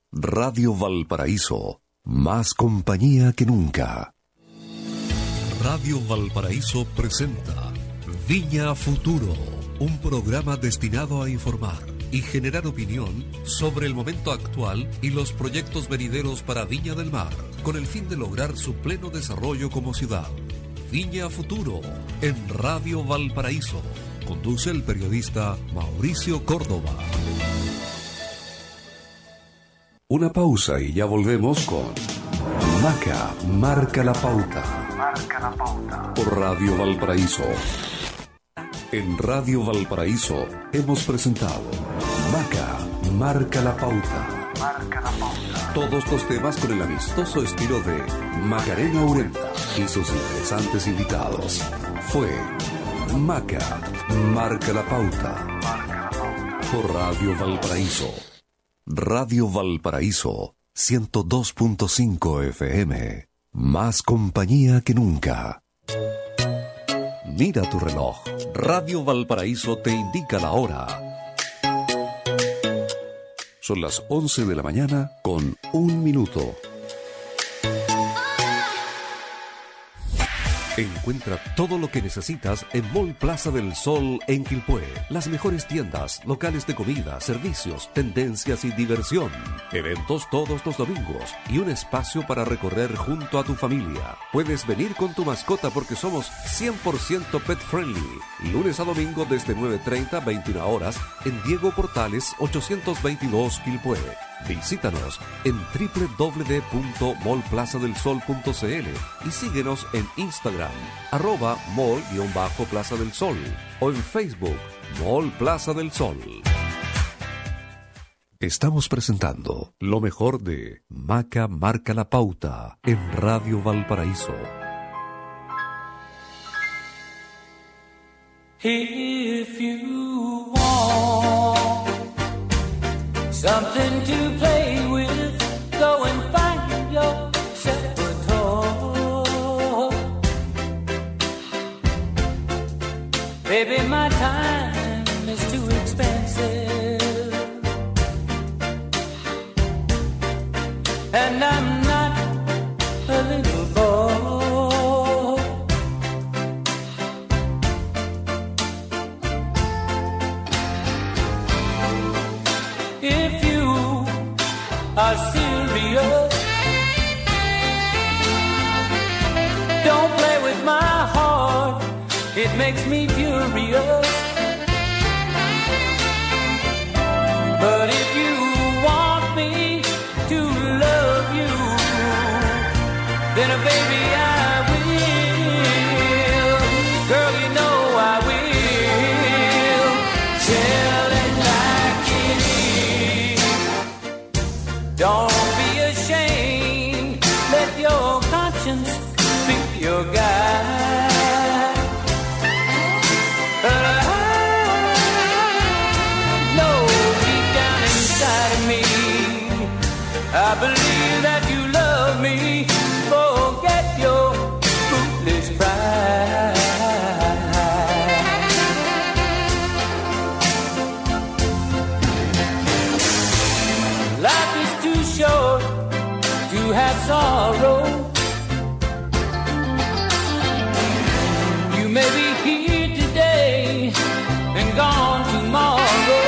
Radio Valparaíso, más compañía que nunca. Radio Valparaíso presenta Viña Futuro, un programa destinado a informar y generar opinión sobre el momento actual y los proyectos venideros para Viña del Mar, con el fin de lograr su pleno desarrollo como ciudad. Viña Futuro, en Radio Valparaíso. Conduce el periodista Mauricio Córdoba. Una pausa y ya volvemos con Maca Marca la Pauta. Marca la Pauta. Por Radio Valparaíso. En Radio Valparaíso hemos presentado Maca Marca la Pauta. Marca la Pauta. Todos los temas con el amistoso estilo de Macarena Urenda y sus interesantes invitados. Fue Maca Marca la Pauta. Marca la Pauta. Por Radio Valparaíso. Radio Valparaíso 102.5 FM. Más compañía que nunca. Mira tu reloj. Radio Valparaíso te indica la hora. Son las 11 de la mañana con 1 minuto. Encuentra todo lo que necesitas en Mall Plaza del Sol en Quilpué. Las mejores tiendas, locales de comida, servicios, tendencias y diversión. Eventos todos los domingos y un espacio para recorrer junto a tu familia. Puedes venir con tu mascota porque somos 100% pet friendly. Lunes a domingo desde 9:30 a 21 horas en Diego Portales 822 Quilpué. Visítanos en www.mallplazadelsol.cl y síguenos en Instagram, @mall_Plaza del Sol o en Facebook, Mall Plaza del Sol. Estamos presentando lo mejor de Maca Marca la Pauta en Radio Valparaíso. If you want something to play with, go and find yourself a toy. Baby, my time is too expensive, and I'm not a little boy. If you are serious, don't play with my heart, it makes me furious. But if you want me to love you, then baby I will. Girl, you know I will. Tell it like it is. Don't be ashamed, let your conscience be your guide. But I know deep down inside of me, I believe that you love me. Forget your foolish pride. Life is too short to have sorrow. You may be here today and gone tomorrow.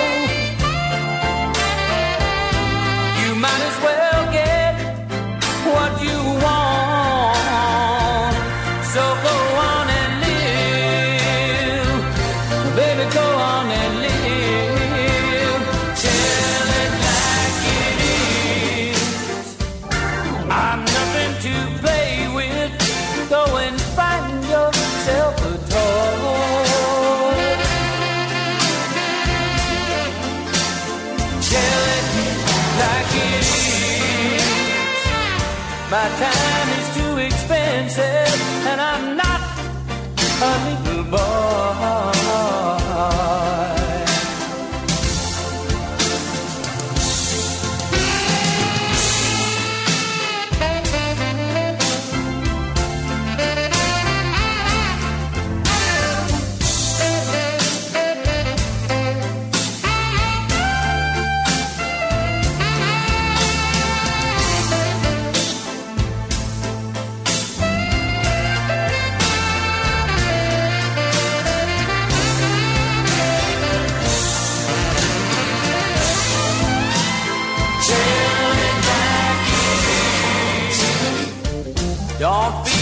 You might as well get what you want. So go on and live, baby, go on and live. Tell it like it is. I'm nothing to play with. Go and find yourself a toy. Tell it like it is. My time is too expensive, and I'm not a little boy.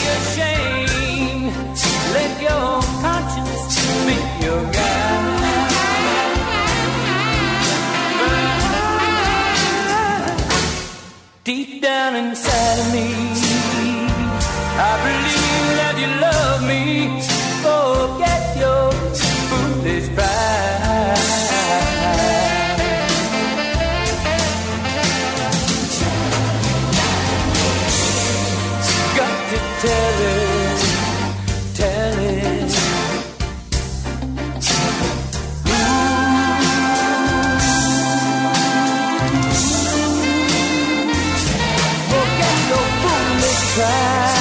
ashamed. Let your conscience be your guide. Deep down inside of me, I believe that you love me. Forget your foolish pride. Got to tell it, tell it. Forget your foolish pride.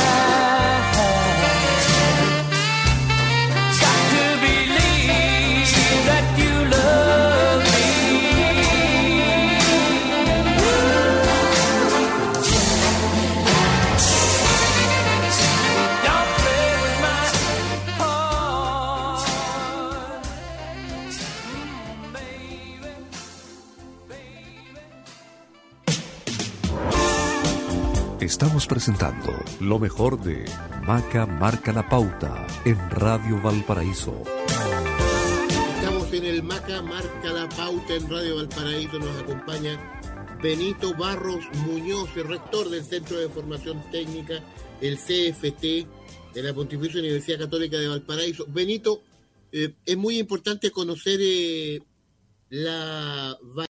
Got to believe that you love me. Don't play with my heart, baby, baby. Estamos presentando lo mejor de Maca Marca la Pauta en Radio Valparaíso. Estamos en el Maca Marca la Pauta en Radio Valparaíso. Nos acompaña Benito Barros Muñoz, el rector del Centro de Formación Técnica, el CFT, de la Pontificia Universidad Católica de Valparaíso. Benito, es muy importante conocer la